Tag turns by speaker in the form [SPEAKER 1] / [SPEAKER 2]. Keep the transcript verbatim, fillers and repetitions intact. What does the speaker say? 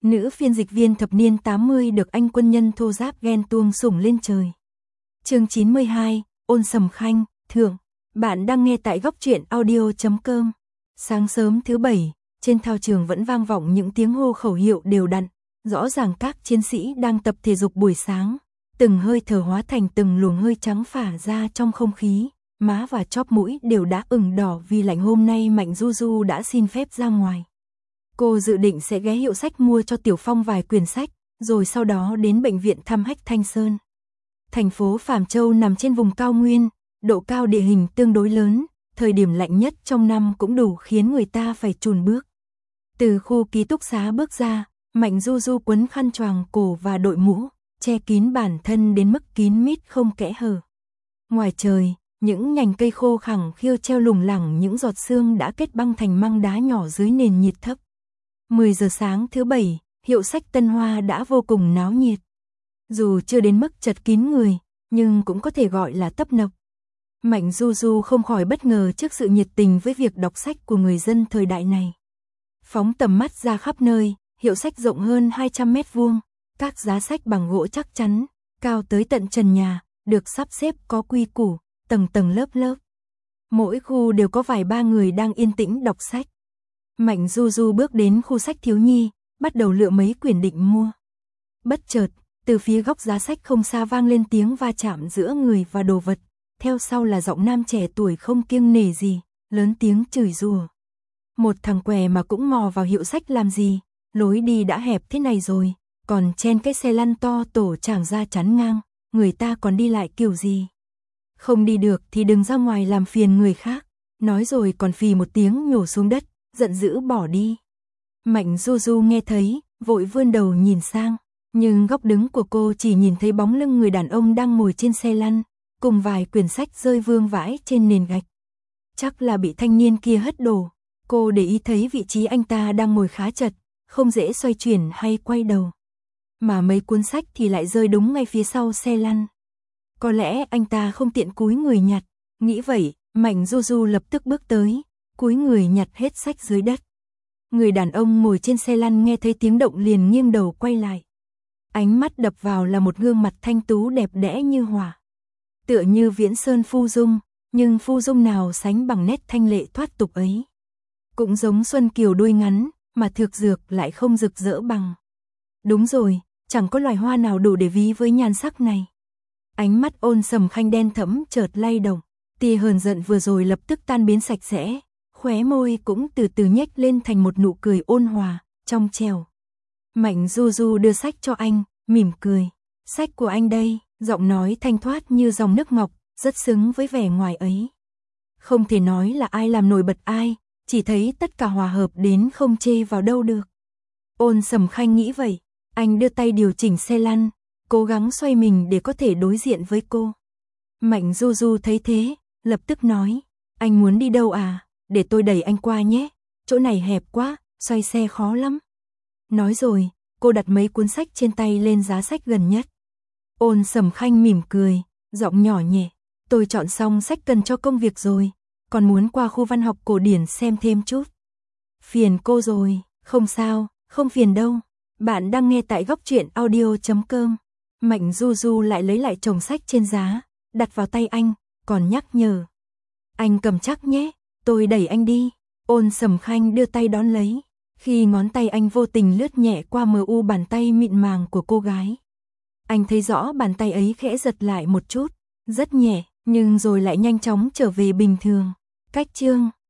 [SPEAKER 1] Nữ phiên dịch viên thập niên tám mươi được anh quân nhân thô giáp ghen tuông sủng lên trời. Chương chín mươi hai, Ôn Sầm Khanh, thượng. Bạn đang nghe tại góc truyện audio chấm com. Sáng sớm thứ bảy, trên thao trường vẫn vang vọng những tiếng hô khẩu hiệu đều đặn, rõ ràng các chiến sĩ đang tập thể dục buổi sáng, từng hơi thở hóa thành từng luồng hơi trắng phả ra trong không khí, má và chóp mũi đều đã ửng đỏ vì lạnh. Hôm nay Mạnh Du Du đã xin phép ra ngoài. Cô dự định sẽ ghé hiệu sách mua cho Tiểu Phong vài quyển sách, rồi sau đó đến bệnh viện thăm Hách Thanh Sơn. Thành phố Phàm Châu nằm trên vùng cao nguyên, độ cao địa hình tương đối lớn, thời điểm lạnh nhất trong năm cũng đủ khiến người ta phải chùn bước. Từ khu ký túc xá bước ra, Mạnh Du Du quấn khăn choàng cổ và đội mũ, che kín bản thân đến mức kín mít không kẽ hở. Ngoài trời, những nhành cây khô khẳng khiu treo lủng lẳng, những giọt sương đã kết băng thành măng đá nhỏ dưới nền nhiệt thấp. mười giờ sáng thứ bảy, hiệu sách Tân Hoa đã vô cùng náo nhiệt. Dù chưa đến mức chật kín người, nhưng cũng có thể gọi là tấp nập. Mạnh Du Du không khỏi bất ngờ trước sự nhiệt tình với việc đọc sách của người dân thời đại này. Phóng tầm mắt ra khắp nơi, hiệu sách rộng hơn hai trăm mét vuông, các giá sách bằng gỗ chắc chắn, cao tới tận trần nhà, được sắp xếp có quy củ, tầng tầng lớp lớp. Mỗi khu đều có vài ba người đang yên tĩnh đọc sách. Mạnh Du Du bước đến khu sách thiếu nhi, bắt đầu lựa mấy quyển định mua. Bất chợt, từ phía góc giá sách không xa vang lên tiếng va chạm giữa người và đồ vật, theo sau là giọng nam trẻ tuổi không kiêng nể gì, lớn tiếng chửi rủa. Một thằng què mà cũng mò vào hiệu sách làm gì, lối đi đã hẹp thế này rồi, còn chen cái xe lăn to tổ chảng ra chắn ngang, người ta còn đi lại kiểu gì. Không đi được thì đừng ra ngoài làm phiền người khác, nói rồi còn phì một tiếng nhổ xuống đất, giận dữ bỏ đi. Mạnh Du Du nghe thấy, vội vươn đầu nhìn sang, nhưng góc đứng của cô chỉ nhìn thấy bóng lưng người đàn ông đang ngồi trên xe lăn, cùng vài quyển sách rơi vương vãi trên nền gạch. Chắc là bị thanh niên kia hất đổ. Cô để ý thấy vị trí anh ta đang ngồi khá chật, không dễ xoay chuyển hay quay đầu. Mà mấy cuốn sách thì lại rơi đúng ngay phía sau xe lăn. Có lẽ anh ta không tiện cúi người nhặt, nghĩ vậy, Mạnh Du Du lập tức bước tới, cúi người nhặt hết sách dưới đất. Người đàn ông ngồi trên xe lăn nghe thấy tiếng động liền nghiêng đầu quay lại. Ánh mắt đập vào là một gương mặt thanh tú đẹp đẽ như hỏa. Tựa như viễn sơn phu dung, nhưng phu dung nào sánh bằng nét thanh lệ thoát tục ấy. Cũng giống Xuân Kiều đuôi ngắn, mà Thược Dược lại không rực rỡ bằng. Đúng rồi, chẳng có loài hoa nào đủ để ví với nhan sắc này. Ánh mắt Ôn Sầm Khanh đen thẫm chợt lay động, tia hờn giận vừa rồi lập tức tan biến sạch sẽ, khóe môi cũng từ từ nhếch lên thành một nụ cười ôn hòa, trong trẻo. Mạnh Du Du đưa sách cho anh, mỉm cười. Sách của anh đây, giọng nói thanh thoát như dòng nước ngọc, rất xứng với vẻ ngoài ấy. Không thể nói là ai làm nổi bật ai, chỉ thấy tất cả hòa hợp đến không chê vào đâu được. Ôn Sầm Khanh nghĩ vậy, anh đưa tay điều chỉnh xe lăn, cố gắng xoay mình để có thể đối diện với cô. Mạnh Du Du thấy thế, lập tức nói, anh muốn đi đâu à, để tôi đẩy anh qua nhé, chỗ này hẹp quá, xoay xe khó lắm. Nói rồi, cô đặt mấy cuốn sách trên tay lên giá sách gần nhất. Ôn Sầm Khanh mỉm cười, giọng nhỏ nhẹ, tôi chọn xong sách cần cho công việc rồi, còn muốn qua khu văn học cổ điển xem thêm chút. Phiền cô rồi, không sao, không phiền đâu. Bạn đang nghe tại góc truyện audio chấm com. Mạnh Du Du lại lấy lại chồng sách trên giá, đặt vào tay anh, còn nhắc nhở. Anh cầm chắc nhé, tôi đẩy anh đi. Ôn Sầm Khanh đưa tay đón lấy, khi ngón tay anh vô tình lướt nhẹ qua mờ u bàn tay mịn màng của cô gái. Anh thấy rõ bàn tay ấy khẽ giật lại một chút, rất nhẹ, nhưng rồi lại nhanh chóng trở về bình thường. Cách chương